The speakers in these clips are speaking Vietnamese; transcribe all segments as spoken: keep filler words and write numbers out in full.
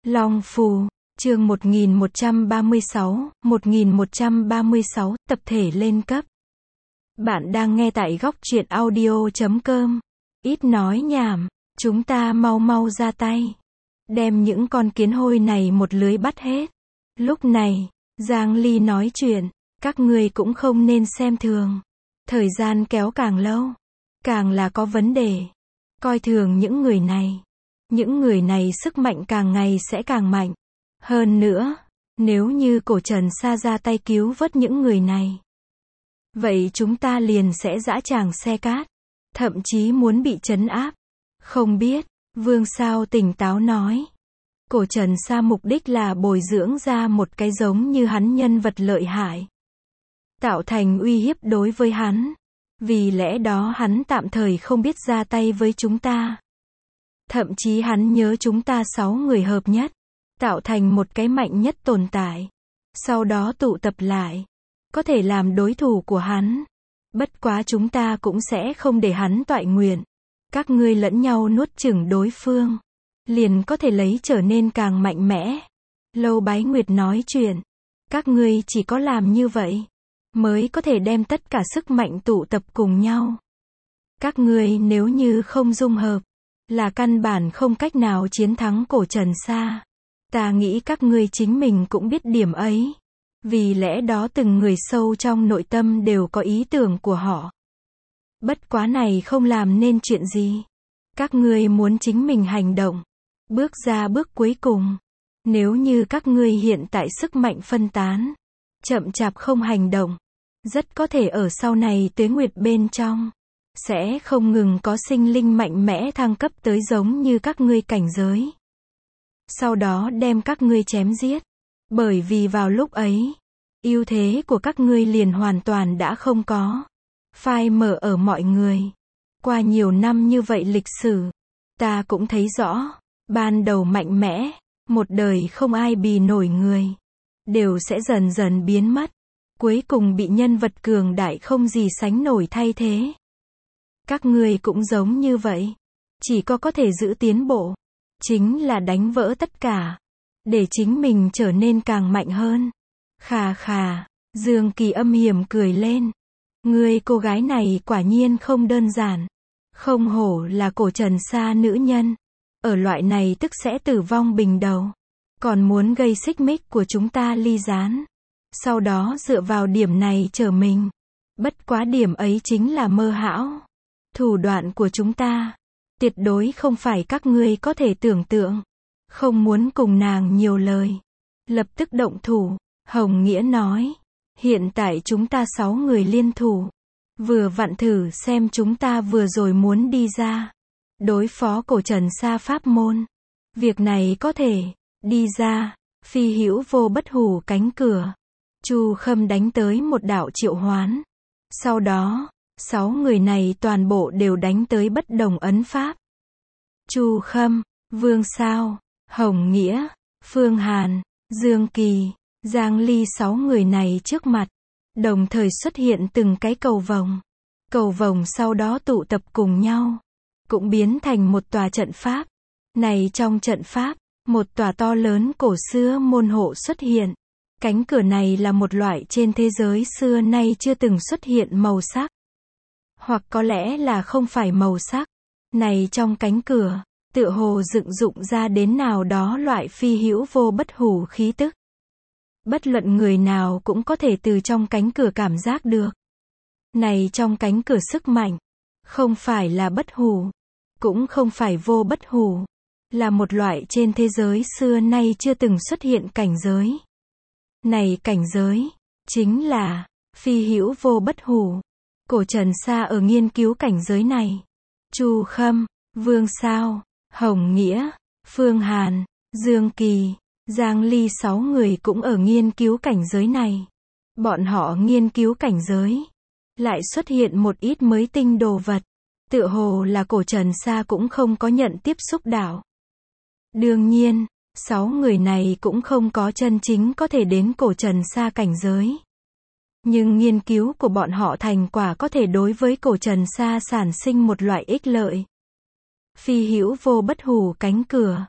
Long Phù, chương một nghìn một trăm ba mươi sáu, một nghìn một trăm ba mươi sáu, tập thể lên cấp. Bạn đang nghe tại góc truyện audio chấm com. Ít nói nhảm, chúng ta mau mau ra tay. Đem những con kiến hôi này một lưới bắt hết. Lúc này, Giang Ly nói chuyện, các ngươi cũng không nên xem thường. Thời gian kéo càng lâu, càng là có vấn đề. Coi thường những người này. Những người này sức mạnh càng ngày sẽ càng mạnh. Hơn nữa, nếu như cổ Trần Sa ra tay cứu vớt những người này, vậy chúng ta liền sẽ dã tràng xe cát, thậm chí muốn bị trấn áp. Không biết, Vương Sao tỉnh táo nói. Cổ Trần Sa mục đích là bồi dưỡng ra một cái giống như hắn nhân vật lợi hại, tạo thành uy hiếp đối với hắn. Vì lẽ đó hắn tạm thời không biết ra tay với chúng ta. Thậm chí hắn nhớ chúng ta sáu người hợp nhất, tạo thành một cái mạnh nhất tồn tại. Sau đó tụ tập lại, có thể làm đối thủ của hắn. Bất quá chúng ta cũng sẽ không để hắn toại nguyện. Các ngươi lẫn nhau nuốt chửng đối phương, liền có thể lấy trở nên càng mạnh mẽ. Lâu Bái Nguyệt nói chuyện. Các ngươi chỉ có làm như vậy, mới có thể đem tất cả sức mạnh tụ tập cùng nhau. Các ngươi nếu như không dung hợp, là căn bản không cách nào chiến thắng cổ Trần Sa. Ta nghĩ các ngươi chính mình cũng biết điểm ấy. Vì lẽ đó từng người sâu trong nội tâm đều có ý tưởng của họ. Bất quá này không làm nên chuyện gì. Các ngươi muốn chính mình hành động, bước ra bước cuối cùng. Nếu như các ngươi hiện tại sức mạnh phân tán, chậm chạp không hành động, rất có thể ở sau này tuế nguyệt bên trong, sẽ không ngừng có sinh linh mạnh mẽ thăng cấp tới giống như các ngươi cảnh giới. Sau đó đem các ngươi chém giết. Bởi vì vào lúc ấy, ưu thế của các ngươi liền hoàn toàn đã không có. Phai mở ở mọi người. Qua nhiều năm như vậy lịch sử, ta cũng thấy rõ, ban đầu mạnh mẽ, một đời không ai bì nổi người, đều sẽ dần dần biến mất. Cuối cùng bị nhân vật cường đại không gì sánh nổi thay thế. Các ngươi cũng giống như vậy. Chỉ có có thể giữ tiến bộ, chính là đánh vỡ tất cả, để chính mình trở nên càng mạnh hơn. Khà khà, Dương Kỳ âm hiểm cười lên. Ngươi cô gái này quả nhiên không đơn giản. Không hổ là cổ Trần Sa nữ nhân. Ở loại này tức sẽ tử vong bình đầu. Còn muốn gây xích mích của chúng ta ly gián. Sau đó dựa vào điểm này trở mình. Bất quá điểm ấy chính là mơ hão. Thủ đoạn của chúng ta, tuyệt đối không phải các ngươi có thể tưởng tượng. Không muốn cùng nàng nhiều lời. Lập tức động thủ, Hồng Nghĩa nói. Hiện tại chúng ta sáu người liên thủ. Vừa vặn thử xem chúng ta vừa rồi muốn đi ra. Đối phó cổ Trần Sa pháp môn. Việc này có thể, đi ra, phi hữu vô bất hủ cánh cửa. Chu Khâm đánh tới một đạo triệu hoán. Sau đó, sáu người này toàn bộ đều đánh tới bất đồng ấn pháp. Chu Khâm, Vương Sao, Hồng Nghĩa, Phương Hàn, Dương Kỳ, Giang Ly sáu người này trước mặt, đồng thời xuất hiện từng cái cầu vồng. Cầu vồng sau đó tụ tập cùng nhau, cũng biến thành một tòa trận pháp. Này trong trận pháp, một tòa to lớn cổ xưa môn hộ xuất hiện. Cánh cửa này là một loại trên thế giới xưa nay chưa từng xuất hiện màu sắc. Hoặc có lẽ là không phải màu sắc. Này trong cánh cửa, tựa hồ dựng dụng ra đến nào đó loại phi hữu vô bất hủ khí tức. Bất luận người nào cũng có thể từ trong cánh cửa cảm giác được. Này trong cánh cửa sức mạnh, không phải là bất hủ, cũng không phải vô bất hủ, là một loại trên thế giới xưa nay chưa từng xuất hiện cảnh giới. Này cảnh giới, chính là phi hữu vô bất hủ. Cổ Trần Sa ở nghiên cứu cảnh giới này. Chu Khâm, Vương Sao, Hồng Nghĩa, Phương Hàn, Dương Kỳ, Giang Ly sáu người cũng ở nghiên cứu cảnh giới này. Bọn họ nghiên cứu cảnh giới, lại xuất hiện một ít mới tinh đồ vật. Tựa hồ là cổ Trần Sa cũng không có nhận tiếp xúc đạo. Đương nhiên, sáu người này cũng không có chân chính có thể đến cổ Trần Sa cảnh giới. Nhưng nghiên cứu của bọn họ thành quả có thể đối với cổ Trần Sa sản sinh một loại ích lợi. Phi hữu vô bất hủ cánh cửa.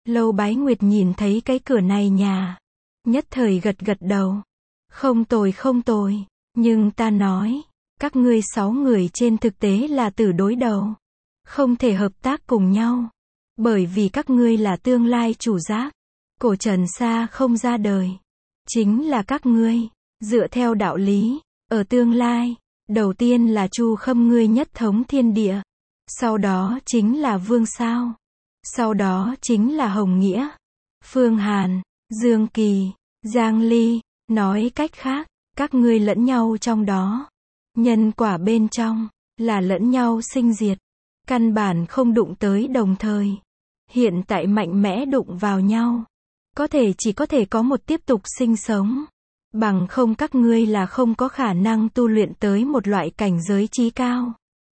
Lâu Bái Nguyệt nhìn thấy cái cửa này nhà. Nhất thời gật gật đầu. Không tồi không tồi. Nhưng ta nói, các ngươi sáu người trên thực tế là tử đối đầu. Không thể hợp tác cùng nhau. Bởi vì các ngươi là tương lai chủ giác. Cổ Trần Sa không ra đời. Chính là các ngươi. Dựa theo đạo lý, ở tương lai, đầu tiên là Chu Khâm ngươi nhất thống thiên địa. Sau đó chính là Vương Sao. Sau đó chính là Hồng Nghĩa, Phương Hàn, Dương Kỳ, Giang Ly. Nói cách khác, các ngươi lẫn nhau trong đó. Nhân quả bên trong, là lẫn nhau sinh diệt. Căn bản không đụng tới đồng thời. Hiện tại mạnh mẽ đụng vào nhau. Có thể chỉ có thể có một tiếp tục sinh sống. Bằng không các ngươi là không có khả năng tu luyện tới một loại cảnh giới chí cao.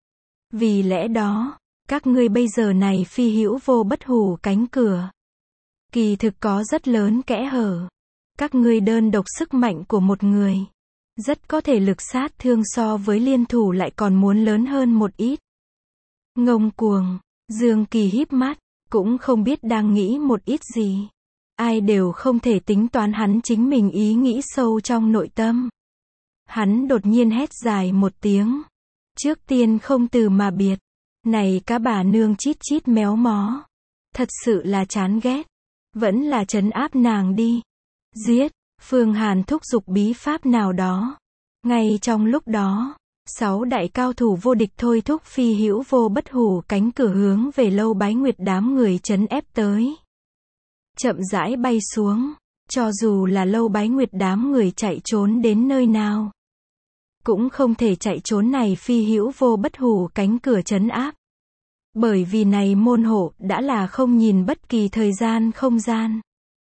Vì lẽ đó, các ngươi bây giờ này phi hữu vô bất hủ cánh cửa. Kỳ thực có rất lớn kẽ hở. Các ngươi đơn độc sức mạnh của một người. Rất có thể lực sát thương so với liên thủ lại còn muốn lớn hơn một ít. Ngông cuồng, Dương Kỳ híp mắt, cũng không biết đang nghĩ một ít gì. Ai đều không thể tính toán hắn chính mình ý nghĩ sâu trong nội tâm. Hắn đột nhiên hét dài một tiếng. Trước tiên không từ mà biệt. Này cá bà nương chít chít méo mó. Thật sự là chán ghét. Vẫn là trấn áp nàng đi. Giết. Phương Hàn thúc giục bí pháp nào đó. Ngay trong lúc đó, sáu đại cao thủ vô địch thôi thúc phi hữu vô bất hủ cánh cửa hướng về Lâu Bái Nguyệt đám người trấn ép tới. Chậm rãi bay xuống, cho dù là Lâu Bái Nguyệt đám người chạy trốn đến nơi nào, cũng không thể chạy trốn này phi hữu vô bất hủ cánh cửa trấn áp. Bởi vì này môn hộ đã là không nhìn bất kỳ thời gian không gian.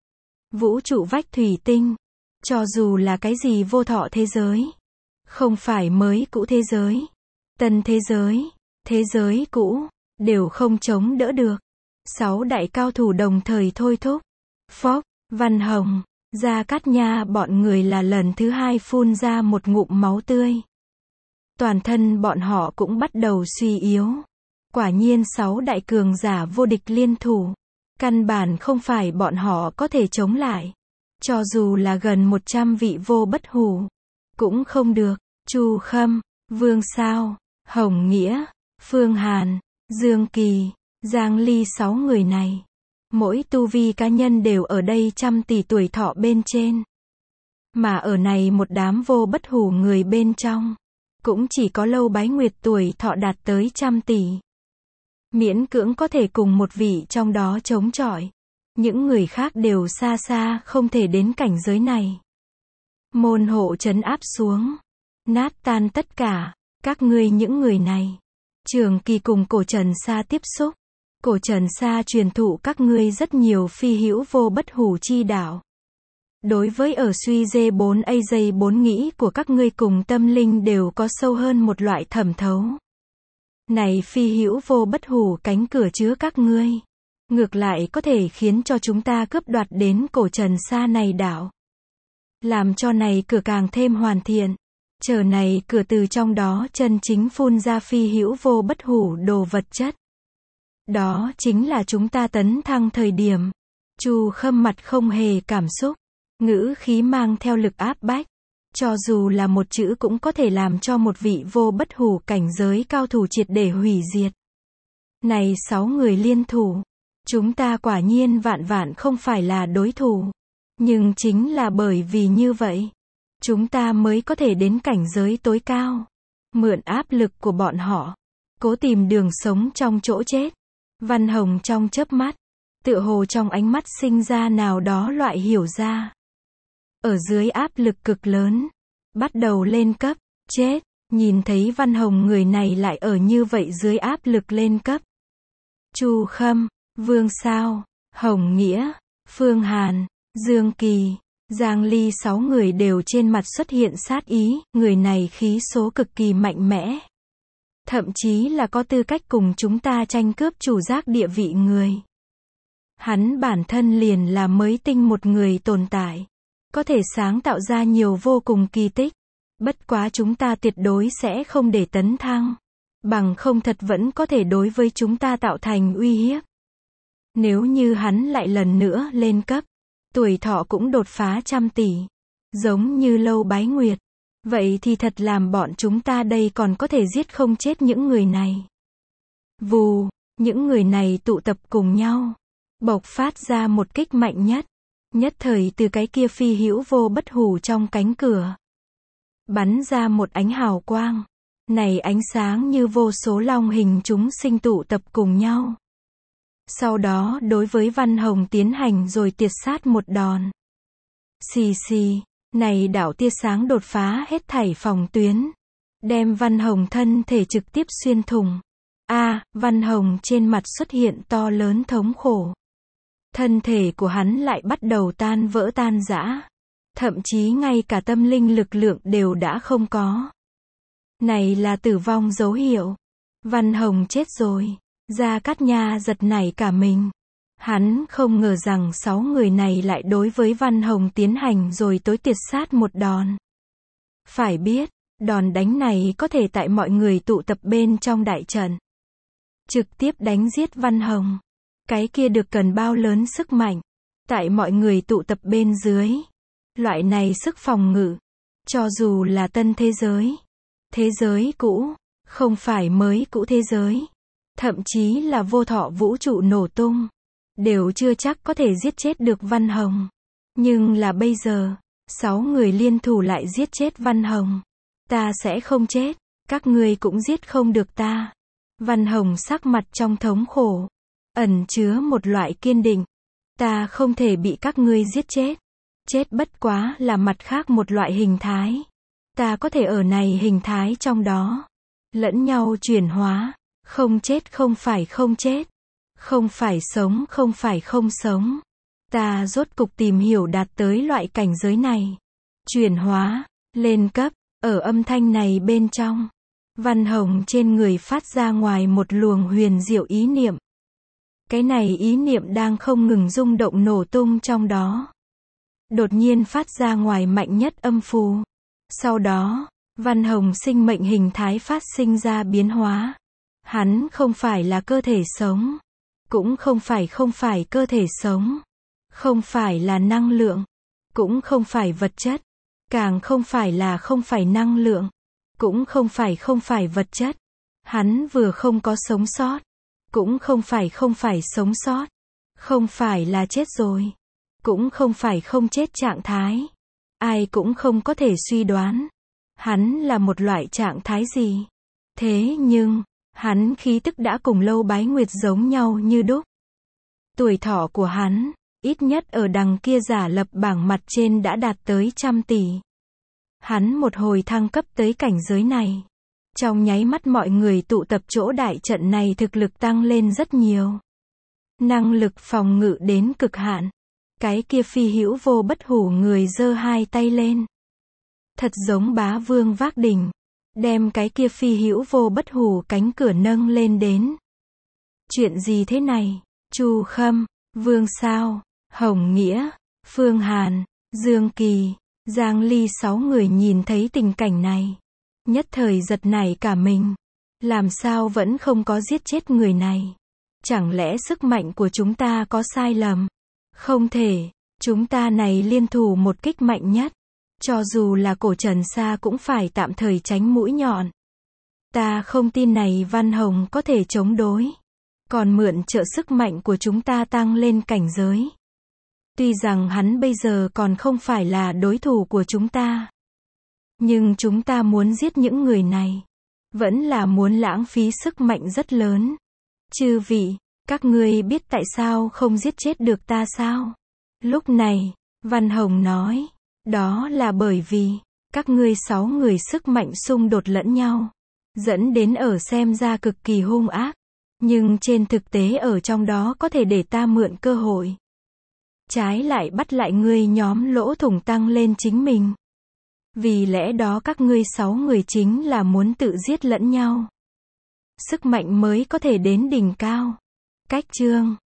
Vũ trụ vách thủy tinh, cho dù là cái gì vô thọ thế giới, không phải mới cũ thế giới, tân thế giới, thế giới cũ, đều không chống đỡ được. Sáu đại cao thủ đồng thời thôi thúc. Phốc, Văn Hồng, Gia Cát Nha bọn người là lần thứ hai phun ra một ngụm máu tươi. Toàn thân bọn họ cũng bắt đầu suy yếu. Quả nhiên sáu đại cường giả vô địch liên thủ. Căn bản không phải bọn họ có thể chống lại. Cho dù là gần một trăm vị vô bất hủ, cũng không được. Chu Khâm, Vương Sao, Hồng Nghĩa, Phương Hàn, Dương Kỳ, Giang Ly sáu người này. Mỗi tu vi cá nhân đều ở đây trăm tỷ tuổi thọ bên trên. Mà ở này một đám vô bất hủ người bên trong, cũng chỉ có Lâu Bái Nguyệt tuổi thọ đạt tới trăm tỷ. Miễn cưỡng có thể cùng một vị trong đó chống chọi. Những người khác đều xa xa không thể đến cảnh giới này. Môn hộ trấn áp xuống. Nát tan tất cả. Các ngươi những người này. Trường Kỳ cùng Cổ Trần Sa tiếp xúc. Cổ Trần Sa truyền thụ các ngươi rất nhiều phi hữu vô bất hủ chi đạo. Đối với ở suy dê bốn a dây bốn nghĩ của các ngươi cùng tâm linh đều có sâu hơn một loại thẩm thấu. Này phi hữu vô bất hủ cánh cửa chứa các ngươi. Ngược lại có thể khiến cho chúng ta cướp đoạt đến Cổ Trần Sa này đạo. Làm cho này cửa càng thêm hoàn thiện. Chờ này cửa từ trong đó chân chính phun ra phi hữu vô bất hủ đồ vật chất. Đó chính là chúng ta tấn thăng thời điểm. Chu Khâm mặt không hề cảm xúc. Ngữ khí mang theo lực áp bách. Cho dù là một chữ cũng có thể làm cho một vị vô bất hủ cảnh giới cao thủ triệt để hủy diệt. Này sáu người liên thủ. Chúng ta quả nhiên vạn vạn không phải là đối thủ. Nhưng chính là bởi vì như vậy, chúng ta mới có thể đến cảnh giới tối cao. Mượn áp lực của bọn họ. Cố tìm đường sống trong chỗ chết. Văn Hồng trong chớp mắt. Tựa hồ trong ánh mắt sinh ra nào đó loại hiểu ra. Ở dưới áp lực cực lớn. Bắt đầu lên cấp. Chết. Nhìn thấy Văn Hồng người này lại ở như vậy dưới áp lực lên cấp. Chu Khâm, Vương Sao, Hồng Nghĩa, Phương Hàn, Dương Kỳ, Giang Ly sáu người đều trên mặt xuất hiện sát ý. Người này khí số cực kỳ mạnh mẽ. Thậm chí là có tư cách cùng chúng ta tranh cướp chủ giác địa vị người. Hắn bản thân liền là mới tinh một người tồn tại. Có thể sáng tạo ra nhiều vô cùng kỳ tích. Bất quá chúng ta tuyệt đối sẽ không để tấn thăng. Bằng không thật vẫn có thể đối với chúng ta tạo thành uy hiếp. Nếu như hắn lại lần nữa lên cấp, tuổi thọ cũng đột phá trăm tỷ, giống như Lâu Bái Nguyệt, vậy thì thật làm bọn chúng ta đây còn có thể giết không chết những người này. Vù, những người này tụ tập cùng nhau, bộc phát ra một kích mạnh nhất, nhất thời từ cái kia phi hữu vô bất hủ trong cánh cửa, bắn ra một ánh hào quang, này ánh sáng như vô số long hình chúng sinh tụ tập cùng nhau. Sau đó đối với Văn Hồng tiến hành rồi tiệt sát một đòn. Xì xì, này đạo tia sáng đột phá hết thảy phòng tuyến, đem Văn Hồng thân thể trực tiếp xuyên thủng. A, à, Văn Hồng trên mặt xuất hiện to lớn thống khổ. Thân thể của hắn lại bắt đầu tan vỡ tan rã, thậm chí ngay cả tâm linh lực lượng đều đã không có. Này là tử vong dấu hiệu. Văn Hồng chết rồi. Gia Cát Nha giật nảy cả mình. Hắn không ngờ rằng sáu người này lại đối với Văn Hồng tiến hành rồi tối tiệt sát một đòn. Phải biết, đòn đánh này có thể tại mọi người tụ tập bên trong đại trận, trực tiếp đánh giết Văn Hồng. Cái kia được cần bao lớn sức mạnh. Tại mọi người tụ tập bên dưới, loại này sức phòng ngự, cho dù là tân thế giới, thế giới cũ, không phải mới cũ thế giới, thậm chí là vô thọ vũ trụ nổ tung, đều chưa chắc có thể giết chết được Văn Hồng. Nhưng là bây giờ, sáu người liên thủ lại giết chết Văn Hồng. Ta sẽ không chết, các ngươi cũng giết không được ta. Văn Hồng sắc mặt trong thống khổ, ẩn chứa một loại kiên định. Ta không thể bị các ngươi giết chết. Chết bất quá là mặt khác một loại hình thái. Ta có thể ở này hình thái trong đó, lẫn nhau chuyển hóa. Không chết không phải không chết, không phải sống không phải không sống. Ta rốt cục tìm hiểu đạt tới loại cảnh giới này. Chuyển hóa, lên cấp, ở âm thanh này bên trong, Văn Hồng trên người phát ra ngoài một luồng huyền diệu ý niệm. Cái này ý niệm đang không ngừng rung động nổ tung trong đó. Đột nhiên phát ra ngoài mạnh nhất âm phù. Sau đó, Văn Hồng sinh mệnh hình thái phát sinh ra biến hóa. Hắn không phải là cơ thể sống, cũng không phải không phải cơ thể sống, không phải là năng lượng, cũng không phải vật chất, càng không phải là không phải năng lượng, cũng không phải không phải vật chất. Hắn vừa không có sống sót, cũng không phải không phải sống sót, không phải là chết rồi, cũng không phải không chết trạng thái. Ai cũng không có thể suy đoán, hắn là một loại trạng thái gì. Thế nhưng, hắn khí tức đã cùng Lâu Bái Nguyệt giống nhau như đúc. Tuổi thọ của hắn, ít nhất ở đằng kia giả lập bảng mặt trên đã đạt tới trăm tỷ. Hắn một hồi thăng cấp tới cảnh giới này. Trong nháy mắt mọi người tụ tập chỗ đại trận này thực lực tăng lên rất nhiều. Năng lực phòng ngự đến cực hạn. Cái kia phi hữu vô bất hủ người giơ hai tay lên. Thật giống bá vương vác đỉnh. Đem cái kia phi hữu vô bất hủ cánh cửa nâng lên đến. Chuyện gì thế này? Chu Khâm, Vương Sao, Hồng Nghĩa, Phương Hàn, Dương Kỳ, Giang Ly sáu người nhìn thấy tình cảnh này. Nhất thời giật nảy cả mình. Làm sao vẫn không có giết chết người này? Chẳng lẽ sức mạnh của chúng ta có sai lầm? Không thể, chúng ta này liên thủ một kích mạnh nhất. Cho dù là cổ Trần Sa cũng phải tạm thời tránh mũi nhọn. Ta không tin này Văn Hồng có thể chống đối. Còn mượn trợ sức mạnh của chúng ta tăng lên cảnh giới. Tuy rằng hắn bây giờ còn không phải là đối thủ của chúng ta. Nhưng chúng ta muốn giết những người này. Vẫn là muốn lãng phí sức mạnh rất lớn. Chư vị, các ngươi biết tại sao không giết chết được ta sao? Lúc này, Văn Hồng nói. Đó là bởi vì, các ngươi sáu người sức mạnh xung đột lẫn nhau. Dẫn đến ở xem ra cực kỳ hung ác. Nhưng trên thực tế ở trong đó có thể để ta mượn cơ hội. Trái lại bắt lại ngươi nhóm lỗ thủng tăng lên chính mình. Vì lẽ đó các ngươi sáu người chính là muốn tự giết lẫn nhau. Sức mạnh mới có thể đến đỉnh cao. Cách chương